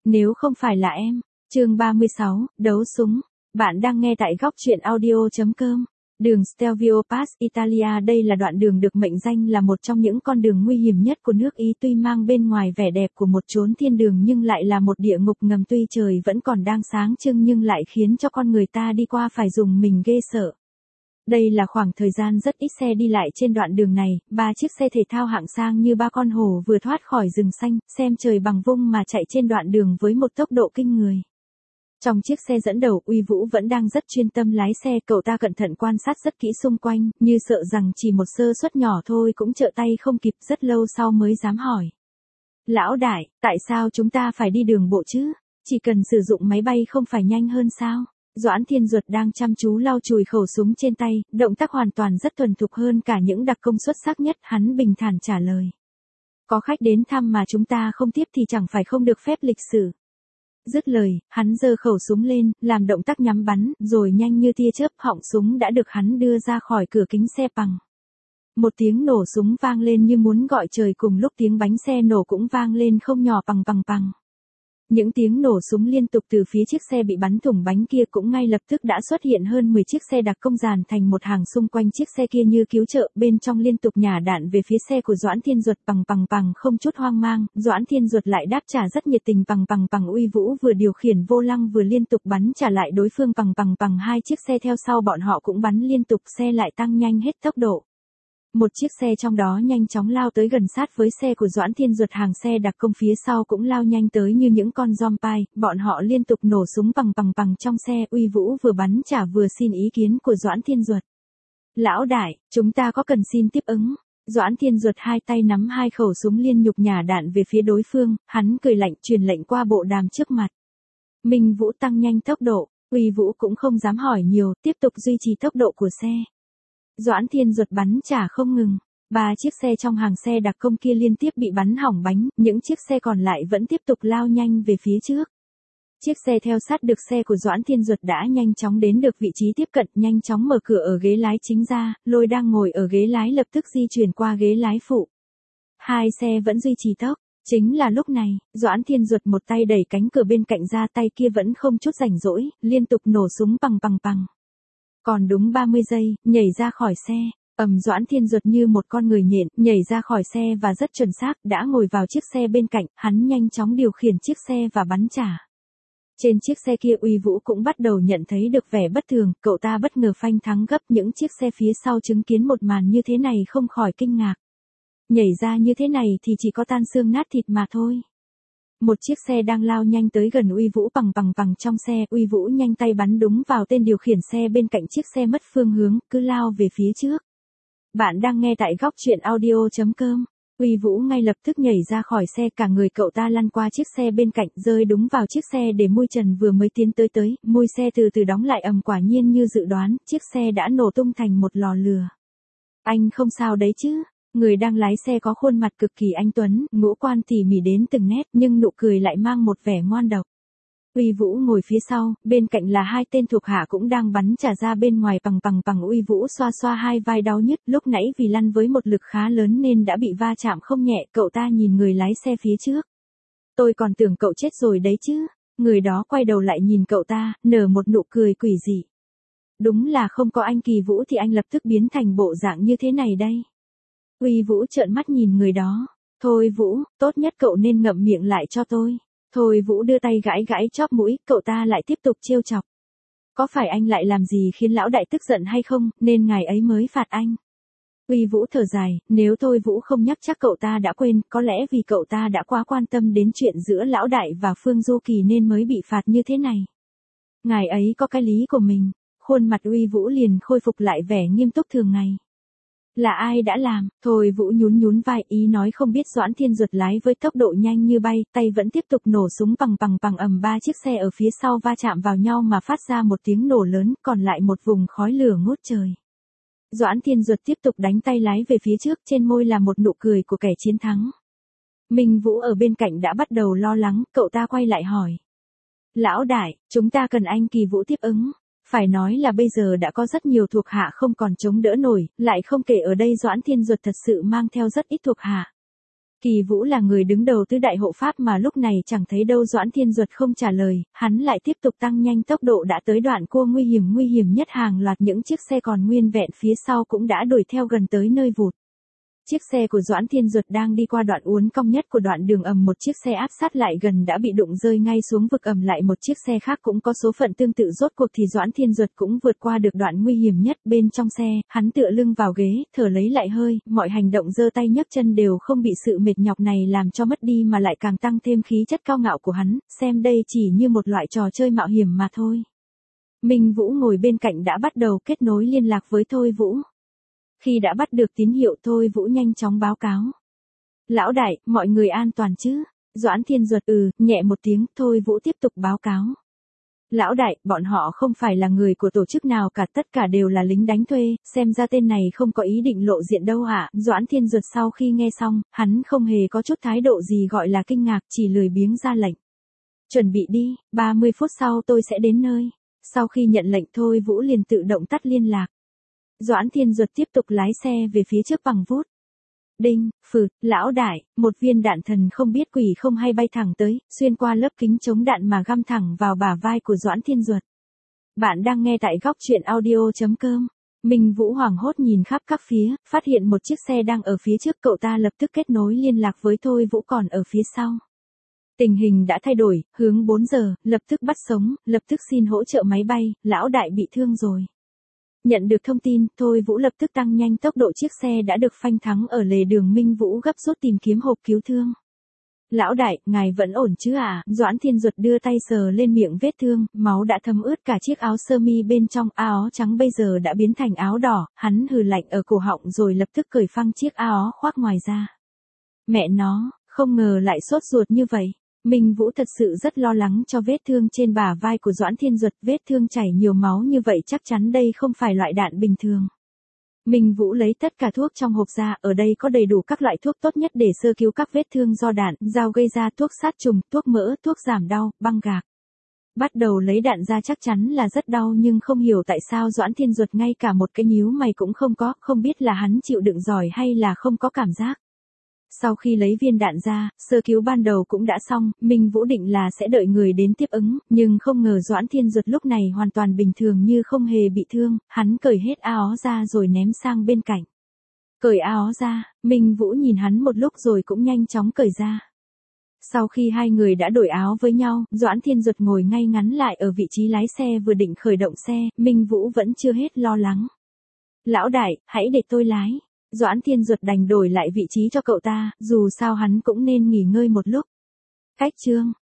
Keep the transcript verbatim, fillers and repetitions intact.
Nếu không phải là em. Chương ba mươi sáu, đấu súng. Bạn đang nghe tại góc truyện audio chấm com. Đường Stelvio Pass, Italia. Đây là đoạn đường được mệnh danh là một trong những con đường nguy hiểm nhất của nước Ý, tuy mang bên ngoài vẻ đẹp của một chốn thiên đường nhưng lại là một địa ngục ngầm, tuy trời vẫn còn đang sáng trưng nhưng lại khiến cho con người ta đi qua phải dùng mình ghê sợ. Đây là khoảng thời gian rất ít xe đi lại trên đoạn đường này, ba chiếc xe thể thao hạng sang như ba con hổ vừa thoát khỏi rừng xanh, xem trời bằng vung mà chạy trên đoạn đường với một tốc độ kinh người. Trong chiếc xe dẫn đầu, Uy Vũ vẫn đang rất chuyên tâm lái xe, cậu ta cẩn thận quan sát rất kỹ xung quanh, như sợ rằng chỉ một sơ suất nhỏ thôi cũng trợ tay không kịp, rất lâu sau mới dám hỏi. Lão đại, tại sao chúng ta phải đi đường bộ chứ? Chỉ cần sử dụng máy bay không phải nhanh hơn sao? Doãn Thiên Duật đang chăm chú lau chùi khẩu súng trên tay, động tác hoàn toàn rất thuần thục hơn cả những đặc công xuất sắc nhất, hắn bình thản trả lời. Có khách đến thăm mà chúng ta không tiếp thì chẳng phải không được phép lịch sử. Dứt lời, hắn giơ khẩu súng lên, làm động tác nhắm bắn, rồi nhanh như tia chớp, họng súng đã được hắn đưa ra khỏi cửa kính xe bằng. Một tiếng nổ súng vang lên như muốn gọi trời, cùng lúc tiếng bánh xe nổ cũng vang lên không nhỏ, bằng bằng bằng. Những tiếng nổ súng liên tục từ phía chiếc xe bị bắn thủng bánh kia, cũng ngay lập tức đã xuất hiện hơn mười chiếc xe đặc công dàn thành một hàng xung quanh chiếc xe kia như cứu trợ, bên trong liên tục nhả đạn về phía xe của Doãn Thiên Duật, bằng bằng bằng không chút hoang mang. Doãn Thiên Duật lại đáp trả rất nhiệt tình, bằng bằng bằng. Uy Vũ vừa điều khiển vô lăng vừa liên tục bắn trả lại đối phương, bằng bằng bằng. Hai chiếc xe theo sau bọn họ cũng bắn liên tục, xe lại tăng nhanh hết tốc độ. Một chiếc xe trong đó nhanh chóng lao tới gần sát với xe của Doãn Thiên Duật, hàng xe đặc công phía sau cũng lao nhanh tới như những con zombie, bọn họ liên tục nổ súng bằng bằng bằng trong xe. Uy Vũ vừa bắn trả vừa xin ý kiến của Doãn Thiên Duật. Lão đại, chúng ta có cần xin tiếp ứng? Doãn Thiên Duật hai tay nắm hai khẩu súng liên nhục nhả đạn về phía đối phương, hắn cười lạnh truyền lệnh qua bộ đàm trước mặt. Minh Vũ tăng nhanh tốc độ, Uy Vũ cũng không dám hỏi nhiều, tiếp tục duy trì tốc độ của xe. Doãn Thiên Duật bắn trả không ngừng, ba chiếc xe trong hàng xe đặc công kia liên tiếp bị bắn hỏng bánh, những chiếc xe còn lại vẫn tiếp tục lao nhanh về phía trước. Chiếc xe theo sát được xe của Doãn Thiên Duật đã nhanh chóng đến được vị trí tiếp cận, nhanh chóng mở cửa ở ghế lái chính ra, Lôi đang ngồi ở ghế lái lập tức di chuyển qua ghế lái phụ. Hai xe vẫn duy trì tốc. Chính là lúc này, Doãn Thiên Duật một tay đẩy cánh cửa bên cạnh ra, tay kia vẫn không chút rảnh rỗi, liên tục nổ súng bằng bằng bằng. Còn đúng ba mươi giây, nhảy ra khỏi xe, ầm. Doãn Thiên Duật như một con người nhện, nhảy ra khỏi xe và rất chuẩn xác, đã ngồi vào chiếc xe bên cạnh, hắn nhanh chóng điều khiển chiếc xe và bắn trả. Trên chiếc xe kia Uy Vũ cũng bắt đầu nhận thấy được vẻ bất thường, cậu ta bất ngờ phanh thắng gấp, những chiếc xe phía sau chứng kiến một màn như thế này không khỏi kinh ngạc. Nhảy ra như thế này thì chỉ có tan xương nát thịt mà thôi. Một chiếc xe đang lao nhanh tới gần Uy Vũ, bằng bằng bằng trong xe, Uy Vũ nhanh tay bắn đúng vào tên điều khiển xe bên cạnh, chiếc xe mất phương hướng, cứ lao về phía trước. Bạn đang nghe tại góc truyện audio chấm com. Uy Vũ ngay lập tức nhảy ra khỏi xe, cả người cậu ta lăn qua chiếc xe bên cạnh, rơi đúng vào chiếc xe để mui trần vừa mới tiến tới tới, mui xe từ từ đóng lại ầm, quả nhiên như dự đoán, chiếc xe đã nổ tung thành một lò lửa. Anh không sao đấy chứ? Người đang lái xe có khuôn mặt cực kỳ anh tuấn, ngũ quan tỉ mỉ đến từng nét, nhưng nụ cười lại mang một vẻ ngoan độc. Uy Vũ ngồi phía sau, bên cạnh là hai tên thuộc hạ cũng đang bắn trả ra bên ngoài, bằng bằng bằng. Uy Vũ xoa xoa hai vai đau nhức, lúc nãy vì lăn với một lực khá lớn nên đã bị va chạm không nhẹ, cậu ta nhìn người lái xe phía trước. Tôi còn tưởng cậu chết rồi đấy chứ. Người đó quay đầu lại nhìn cậu ta, nở một nụ cười quỷ dị. Đúng là không có anh Kỳ Vũ thì anh lập tức biến thành bộ dạng như thế này đây. Uy Vũ trợn mắt nhìn người đó. Thôi Vũ, tốt nhất cậu nên ngậm miệng lại cho tôi. Thôi Vũ đưa tay gãi gãi chóp mũi, cậu ta lại tiếp tục trêu chọc. Có phải anh lại làm gì khiến lão đại tức giận hay không, nên ngài ấy mới phạt anh? Uy Vũ thở dài, nếu Thôi Vũ không nhắc chắc cậu ta đã quên, có lẽ vì cậu ta đã quá quan tâm đến chuyện giữa lão đại và Phương Du Kỳ nên mới bị phạt như thế này. Ngài ấy có cái lý của mình. Khuôn mặt Uy Vũ liền khôi phục lại vẻ nghiêm túc thường ngày. Là ai đã làm? Thôi Vũ nhún nhún vai, ý nói không biết. Doãn Thiên Duật lái với tốc độ nhanh như bay, tay vẫn tiếp tục nổ súng bằng bằng bằng, ầm. Ba chiếc xe ở phía sau va chạm vào nhau mà phát ra một tiếng nổ lớn, còn lại một vùng khói lửa ngút trời. Doãn Thiên Duật tiếp tục đánh tay lái về phía trước, trên môi là một nụ cười của kẻ chiến thắng. Minh Vũ ở bên cạnh đã bắt đầu lo lắng, cậu ta quay lại hỏi. Lão đại, chúng ta cần anh Kỳ Vũ tiếp ứng. Phải nói là bây giờ đã có rất nhiều thuộc hạ không còn chống đỡ nổi, lại không kể ở đây Doãn Thiên Duật thật sự mang theo rất ít thuộc hạ. Kỳ Vũ là người đứng đầu tứ đại hộ pháp mà lúc này chẳng thấy đâu Doãn Thiên Duật không trả lời, hắn lại tiếp tục tăng nhanh tốc độ đã tới đoạn cua nguy hiểm nguy hiểm nhất, hàng loạt những chiếc xe còn nguyên vẹn phía sau cũng đã đuổi theo gần tới nơi vụt. Chiếc xe của Doãn Thiên Duật đang đi qua đoạn uốn cong nhất của đoạn đường ầm, một chiếc xe áp sát lại gần đã bị đụng rơi ngay xuống vực ầm, lại một chiếc xe khác cũng có số phận tương tự, rốt cuộc thì Doãn Thiên Duật cũng vượt qua được đoạn nguy hiểm nhất. Bên trong xe, hắn tựa lưng vào ghế, thở lấy lại hơi, mọi hành động giơ tay nhấc chân đều không bị sự mệt nhọc này làm cho mất đi mà lại càng tăng thêm khí chất cao ngạo của hắn, xem đây chỉ như một loại trò chơi mạo hiểm mà thôi. Minh Vũ ngồi bên cạnh đã bắt đầu kết nối liên lạc với Thôi Vũ. Khi đã bắt được tín hiệu, Thôi Vũ nhanh chóng báo cáo. Lão đại, mọi người an toàn chứ? Doãn Thiên Duật ừ, nhẹ một tiếng, Thôi Vũ tiếp tục báo cáo. Lão đại, bọn họ không phải là người của tổ chức nào cả, tất cả đều là lính đánh thuê, xem ra tên này không có ý định lộ diện đâu ạ. À? Doãn Thiên Duật sau khi nghe xong, hắn không hề có chút thái độ gì gọi là kinh ngạc, chỉ lười biếng ra lệnh. Chuẩn bị đi, ba mươi phút sau tôi sẽ đến nơi. Sau khi nhận lệnh, Thôi Vũ liền tự động tắt liên lạc. Doãn Thiên Duật tiếp tục lái xe về phía trước bằng vút. Đinh, phụt, lão đại, một viên đạn thần không biết quỷ không hay bay thẳng tới, xuyên qua lớp kính chống đạn mà găm thẳng vào bả vai của Doãn Thiên Duật. Bạn đang nghe tại góc truyện audio chấm com. Minh Vũ hoảng hốt nhìn khắp các phía, phát hiện một chiếc xe đang ở phía trước, cậu ta lập tức kết nối liên lạc với Thôi Vũ còn ở phía sau. Tình hình đã thay đổi, hướng bốn giờ, lập tức bắt sống, lập tức xin hỗ trợ máy bay, lão đại bị thương rồi. Nhận được thông tin, Thôi Vũ lập tức tăng nhanh tốc độ, chiếc xe đã được phanh thắng ở lề đường. Minh Vũ gấp rút tìm kiếm hộp cứu thương. Lão đại, ngài vẫn ổn chứ à? Doãn Thiên Duật đưa tay sờ lên miệng vết thương, máu đã thấm ướt cả chiếc áo sơ mi bên trong, áo trắng bây giờ đã biến thành áo đỏ, hắn hừ lạnh ở cổ họng rồi lập tức cởi phăng chiếc áo khoác ngoài ra. Mẹ nó, không ngờ lại sốt ruột như vậy. Minh Vũ thật sự rất lo lắng cho vết thương trên bả vai của Doãn Thiên Duật, vết thương chảy nhiều máu như vậy chắc chắn đây không phải loại đạn bình thường. Minh Vũ lấy tất cả thuốc trong hộp ra, ở đây có đầy đủ các loại thuốc tốt nhất để sơ cứu các vết thương do đạn, dao gây ra, thuốc sát trùng, thuốc mỡ, thuốc giảm đau, băng gạc. Bắt đầu lấy đạn ra chắc chắn là rất đau, nhưng không hiểu tại sao Doãn Thiên Duật ngay cả một cái nhíu mày cũng không có, không biết là hắn chịu đựng giỏi hay là không có cảm giác. Sau khi lấy viên đạn ra, sơ cứu ban đầu cũng đã xong, Minh Vũ định là sẽ đợi người đến tiếp ứng, nhưng không ngờ Doãn Thiên Duật lúc này hoàn toàn bình thường như không hề bị thương, hắn cởi hết áo ra rồi ném sang bên cạnh. Cởi áo ra, Minh Vũ nhìn hắn một lúc rồi cũng nhanh chóng cởi ra. Sau khi hai người đã đổi áo với nhau, Doãn Thiên Duật ngồi ngay ngắn lại ở vị trí lái xe, vừa định khởi động xe, Minh Vũ vẫn chưa hết lo lắng. Lão đại, hãy để tôi lái. Doãn Thiên Duật đành đổi lại vị trí cho cậu ta, dù sao hắn cũng nên nghỉ ngơi một lúc. Cách chương